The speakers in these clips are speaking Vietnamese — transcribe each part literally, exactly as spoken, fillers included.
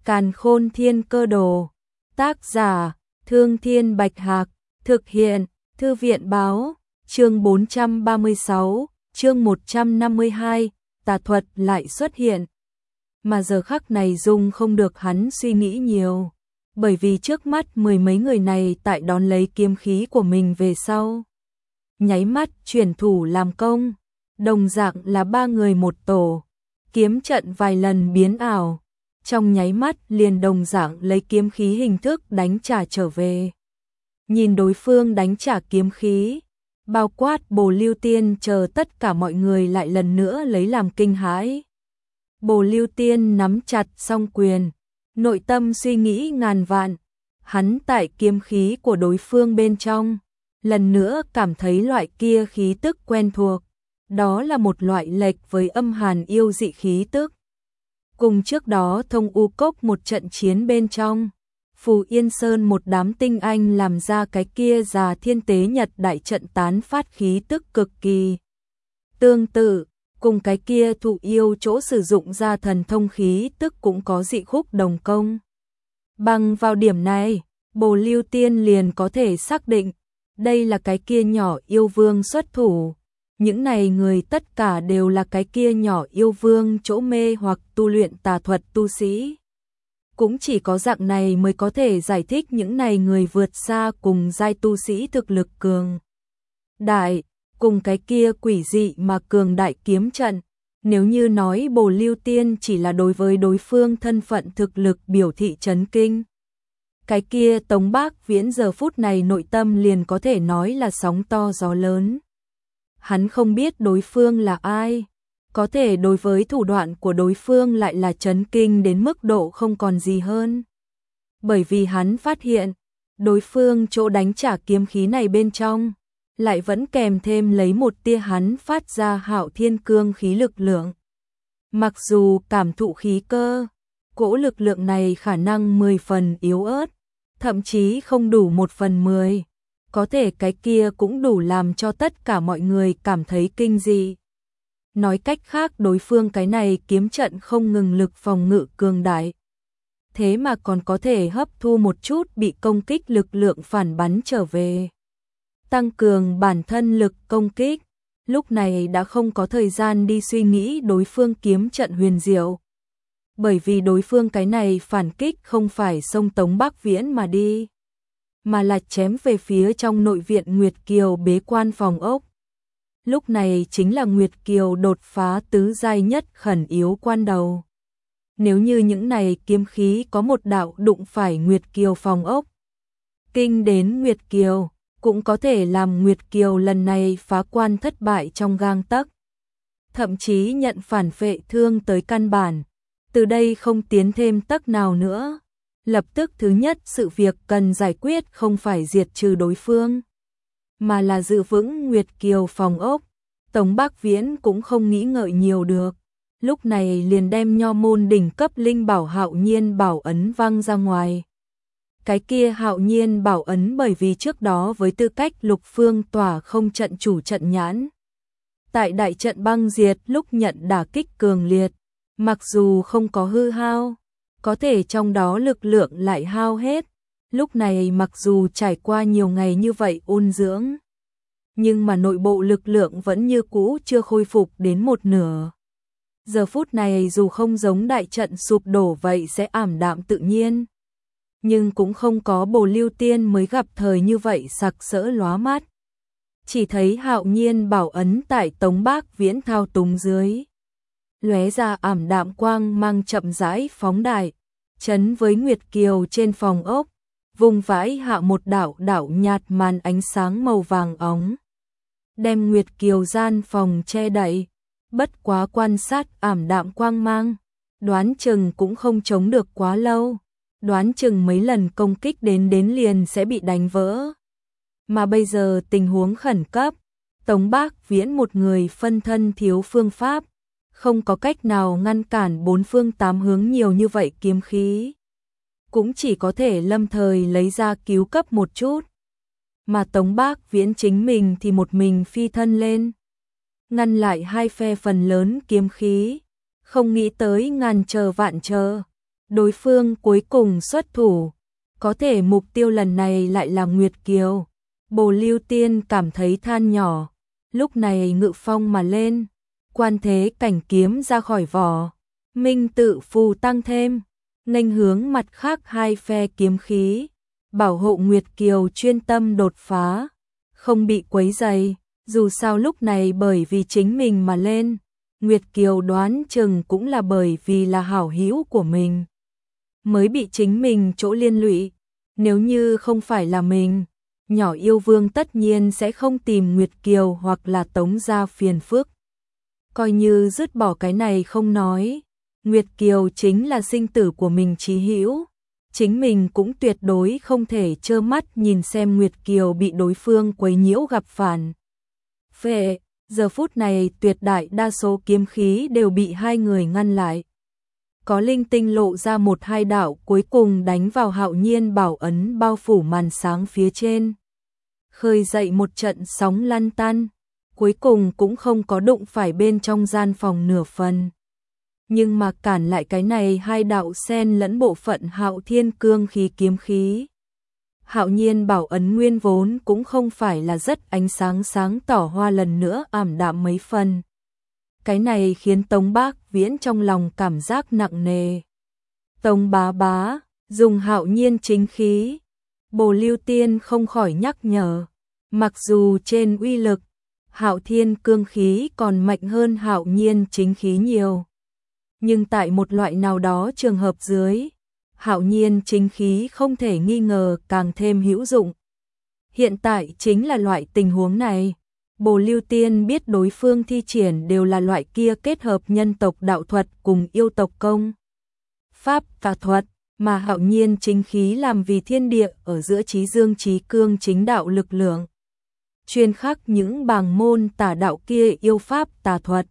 Càn Khôn Thiên Cơ Đồ. Tác giả: Thương Thiên Bạch Hạc. Thực hiện: Thư viện báo. Chương bốn trăm ba mươi sáu, chương một trăm năm mươi hai, tà thuật lại xuất hiện. Mà giờ khắc này Dung không được hắn suy nghĩ nhiều, bởi vì trước mắt mười mấy người này tại đón lấy kiếm khí của mình về sau, nháy mắt chuyển thủ làm công, đồng dạng là ba người một tổ, kiếm trận vài lần biến ảo, trong nháy mắt liền đồng dạng lấy kiếm khí hình thức đánh trả trở về. Nhìn đối phương đánh trả kiếm khí, bao quát Bồ Lưu Tiên chờ tất cả mọi người lại lần nữa lấy làm kinh hãi. Bồ Lưu Tiên nắm chặt song quyền, nội tâm suy nghĩ ngàn vạn, hắn tại kiếm khí của đối phương bên trong, lần nữa cảm thấy loại kia khí tức quen thuộc, đó là một loại lệch với âm hàn yêu dị khí tức. Cùng trước đó Thông U Cốc một trận chiến bên trong, Phù Yên Sơn một đám tinh anh làm ra cái kia già thiên tế nhật đại trận tán phát khí tức cực kỳ tương tự, cùng cái kia thụ yêu chỗ sử dụng ra thần thông khí tức cũng có dị khúc đồng công. Bằng vào điểm này, Bồ Lưu Tiên liền có thể xác định, đây là cái kia nhỏ yêu vương xuất thủ. Những này người tất cả đều là cái kia nhỏ yêu vương chỗ mê hoặc tu luyện tà thuật tu sĩ. Cũng chỉ có dạng này mới có thể giải thích những này người vượt xa cùng giai tu sĩ thực lực cường đại, cùng cái kia quỷ dị mà cường đại kiếm trận. Nếu như nói Bồ Lưu Tiên chỉ là đối với đối phương thân phận thực lực biểu thị chấn kinh, cái kia Tống Bác Viễn giờ phút này nội tâm liền có thể nói là sóng to gió lớn. Hắn không biết đối phương là ai, có thể đối với thủ đoạn của đối phương lại là chấn kinh đến mức độ không còn gì hơn. Bởi vì hắn phát hiện, đối phương chỗ đánh trả kiếm khí này bên trong, lại vẫn kèm thêm lấy một tia hắn phát ra hạo thiên cương khí lực lượng. Mặc dù cảm thụ khí cơ, cỗ lực lượng này khả năng mười phần yếu ớt, thậm chí không đủ một phần mười. Có thể cái kia cũng đủ làm cho tất cả mọi người cảm thấy kinh dị. Nói cách khác đối phương cái này kiếm trận không ngừng lực phòng ngự cường đại. Thế mà còn có thể hấp thu một chút bị công kích lực lượng phản bắn trở về. Tăng cường bản thân lực công kích. Lúc này đã không có thời gian đi suy nghĩ đối phương kiếm trận huyền diệu. Bởi vì đối phương cái này phản kích không phải xông Tống Bác Viễn mà đi, mà là chém về phía trong nội viện Nguyệt Kiều bế quan phòng ốc. Lúc này chính là Nguyệt Kiều đột phá tứ giai nhất khẩn yếu quan đầu. Nếu như những này kiếm khí có một đạo đụng phải Nguyệt Kiều phòng ốc, kinh đến Nguyệt Kiều, cũng có thể làm Nguyệt Kiều lần này phá quan thất bại trong gang tấc, thậm chí nhận phản phệ thương tới căn bản, từ đây không tiến thêm tấc nào nữa. Lập tức thứ nhất sự việc cần giải quyết không phải diệt trừ đối phương, mà là giữ vững Nguyệt Kiều phòng ốc. Tống Bác Viễn cũng không nghĩ ngợi nhiều được, lúc này liền đem nho môn đỉnh cấp linh bảo Hạo Nhiên bảo ấn văng ra ngoài. Cái kia Hạo Nhiên bảo ấn bởi vì trước đó với tư cách Lục Phương tỏa không trận chủ trận nhãn, tại đại trận băng diệt lúc nhận đả kích cường liệt, mặc dù không có hư hao, có thể trong đó lực lượng lại hao hết. Lúc này mặc dù trải qua nhiều ngày như vậy ôn dưỡng, nhưng mà nội bộ lực lượng vẫn như cũ chưa khôi phục đến một nửa. Giờ phút này dù không giống đại trận sụp đổ vậy sẽ ảm đạm tự nhiên, nhưng cũng không có Bồ Lưu Tiên mới gặp thời như vậy sặc sỡ lóa mắt. Chỉ thấy Hạo Nhiên bảo ấn tại Tống Bác Viễn thao túng dưới, lóe ra ảm đạm quang mang chậm rãi phóng đại, chấn với Nguyệt Kiều trên phòng ốc, vùng vãi hạ một đạo đạo nhạt màn ánh sáng màu vàng óng, đem Nguyệt Kiều gian phòng che đậy. Bất quá quan sát ảm đạm quang mang, đoán chừng cũng không chống được quá lâu, đoán chừng mấy lần công kích đến đến liền sẽ bị đánh vỡ. Mà bây giờ tình huống khẩn cấp, Tống Bác Viễn một người phân thân thiếu phương pháp, không có cách nào ngăn cản bốn phương tám hướng nhiều như vậy kiếm khí, cũng chỉ có thể lâm thời lấy ra cứu cấp một chút. Mà Tống Bác Viễn chính mình thì một mình phi thân lên, ngăn lại hai phe phần lớn kiếm khí, không nghĩ tới ngàn chờ vạn chờ, đối phương cuối cùng xuất thủ, có thể mục tiêu lần này lại là Nguyệt Kiều. Bồ Lưu Tiên cảm thấy than nhỏ, lúc này ngự phong mà lên, quan thế cảnh kiếm ra khỏi vỏ, minh tự phù tăng thêm, nghênh hướng mặt khác hai phe kiếm khí, bảo hộ Nguyệt Kiều chuyên tâm đột phá, không bị quấy rầy. Dù sao lúc này bởi vì chính mình mà lên, Nguyệt Kiều đoán chừng cũng là bởi vì là hảo hữu của mình, mới bị chính mình chỗ liên lụy. Nếu như không phải là mình, nhỏ yêu vương tất nhiên sẽ không tìm Nguyệt Kiều hoặc là Tống gia phiền phức. Coi như dứt bỏ cái này không nói, Nguyệt Kiều chính là sinh tử của mình chí hữu, chính mình cũng tuyệt đối không thể trơ mắt nhìn xem Nguyệt Kiều bị đối phương quấy nhiễu gặp phản phệ. Giờ phút này tuyệt đại đa số kiếm khí đều bị hai người ngăn lại. Có linh tinh lộ ra một hai đạo cuối cùng đánh vào Hạo Nhiên bảo ấn bao phủ màn sáng phía trên, khơi dậy một trận sóng lăn tăn, cuối cùng cũng không có đụng phải bên trong gian phòng nửa phần. Nhưng mà cản lại cái này hai đạo xen lẫn bộ phận Hạo Thiên cương khí kiếm khí. Hạo Nhiên bảo ấn nguyên vốn cũng không phải là rất ánh sáng sáng tỏ hoa lần nữa ảm đạm mấy phần. Cái này khiến Tống Bác Viễn trong lòng cảm giác nặng nề. Tống bá bá, dùng Hạo Nhiên chính khí. Bồ Lưu Tiên không khỏi nhắc nhở. Mặc dù trên uy lực, Hạo Thiên cương khí còn mạnh hơn Hạo Nhiên chính khí nhiều. Nhưng tại một loại nào đó trường hợp dưới, Hạo Nhiên chính khí không thể nghi ngờ càng thêm hữu dụng. Hiện tại chính là loại tình huống này. Bồ Lưu Tiên biết đối phương thi triển đều là loại kia kết hợp nhân tộc đạo thuật cùng yêu tộc công pháp và thuật, mà Hạo Nhiên chính khí làm vì thiên địa ở giữa trí dương trí cương chính đạo lực lượng, chuyên khắc những bàng môn tà đạo kia yêu pháp tà thuật.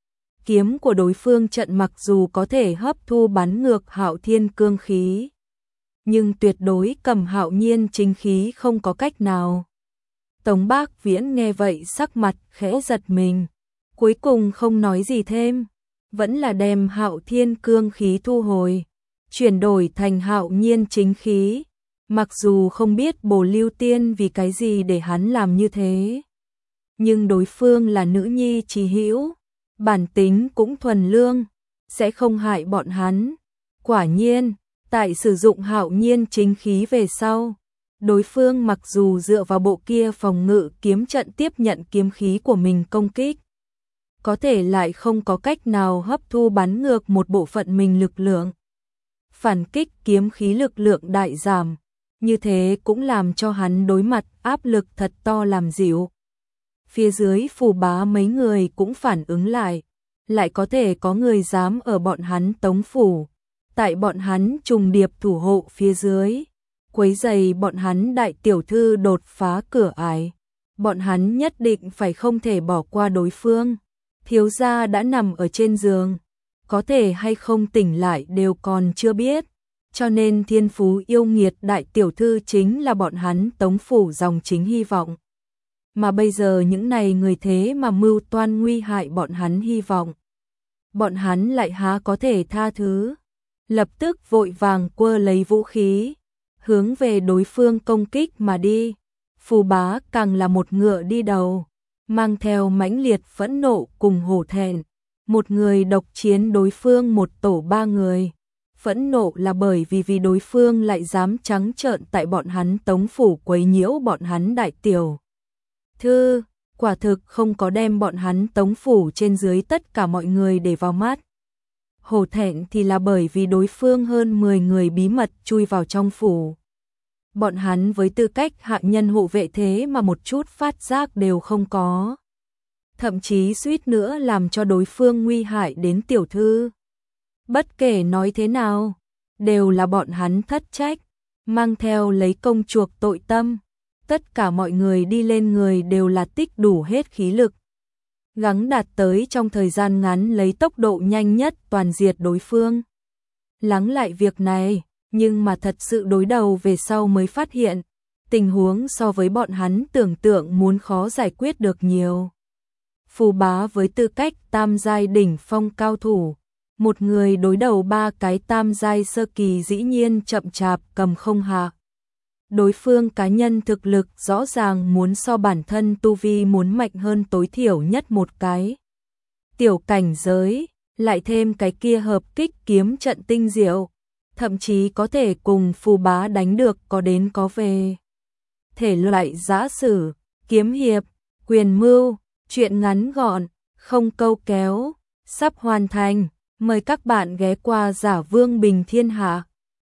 Kiếm của đối phương trận mặc dù có thể hấp thu bắn ngược Hạo Thiên cương khí, nhưng tuyệt đối cầm Hạo Nhiên chính khí không có cách nào. Tống Bác Viễn nghe vậy sắc mặt khẽ giật mình, cuối cùng không nói gì thêm, vẫn là đem Hạo Thiên cương khí thu hồi, chuyển đổi thành Hạo Nhiên chính khí. Mặc dù không biết Bồ Lưu Tiên vì cái gì để hắn làm như thế, nhưng đối phương là nữ nhi chí hữu, bản tính cũng thuần lương, sẽ không hại bọn hắn. Quả nhiên, tại sử dụng Hạo Nhiên chính khí về sau, đối phương mặc dù dựa vào bộ kia phòng ngự kiếm trận tiếp nhận kiếm khí của mình công kích, có thể lại không có cách nào hấp thu bắn ngược một bộ phận mình lực lượng. Phản kích kiếm khí lực lượng đại giảm, như thế cũng làm cho hắn đối mặt áp lực thật to làm dịu. Phía dưới Phù Bá mấy người cũng phản ứng lại, lại có thể có người dám ở bọn hắn Tống phủ, tại bọn hắn trùng điệp thủ hộ phía dưới, quấy rầy bọn hắn đại tiểu thư đột phá cửa ải. Bọn hắn nhất định phải không thể bỏ qua đối phương. Thiếu gia đã nằm ở trên giường, có thể hay không tỉnh lại đều còn chưa biết, cho nên thiên phú yêu nghiệt đại tiểu thư chính là bọn hắn Tống phủ dòng chính hy vọng. Mà bây giờ những này người thế mà mưu toan nguy hại bọn hắn hy vọng, bọn hắn lại há có thể tha thứ. Lập tức vội vàng quơ lấy vũ khí, hướng về đối phương công kích mà đi. Phù Bá càng là một ngựa đi đầu, mang theo mãnh liệt phẫn nộ cùng hổ thẹn, một người độc chiến đối phương một tổ ba người. Phẫn nộ là bởi vì vì đối phương lại dám trắng trợn tại bọn hắn Tống phủ quấy nhiễu bọn hắn đại tiểu thư, quả thực không có đem bọn hắn Tống phủ trên dưới tất cả mọi người để vào mắt. Hổ thẹn thì là bởi vì đối phương hơn mười người bí mật chui vào trong phủ. Bọn hắn với tư cách hạ nhân hộ vệ thế mà một chút phát giác đều không có. Thậm chí suýt nữa làm cho đối phương nguy hại đến tiểu thư. Bất kể nói thế nào, đều là bọn hắn thất trách, mang theo lấy công chuộc tội tâm. Tất cả mọi người đi lên người đều là tích đủ hết khí lực, gắng đạt tới trong thời gian ngắn lấy tốc độ nhanh nhất toàn diệt đối phương. Lắng lại việc này, nhưng mà thật sự đối đầu về sau mới phát hiện, tình huống so với bọn hắn tưởng tượng muốn khó giải quyết được nhiều. Phù Bá với tư cách tam giai đỉnh phong cao thủ, một người đối đầu ba cái tam giai sơ kỳ dĩ nhiên chậm chạp cầm không hạ. Đối phương cá nhân thực lực rõ ràng muốn so bản thân tu vi muốn mạnh hơn tối thiểu nhất một cái. Tiểu cảnh giới, lại thêm cái kia hợp kích kiếm trận tinh diệu, thậm chí có thể cùng phù bá đánh được có đến có về. Thể loại giã sử, kiếm hiệp, quyền mưu, truyện ngắn gọn, không câu kéo, sắp hoàn thành, mời các bạn ghé qua Giả Vương Bình Thiên Hạ.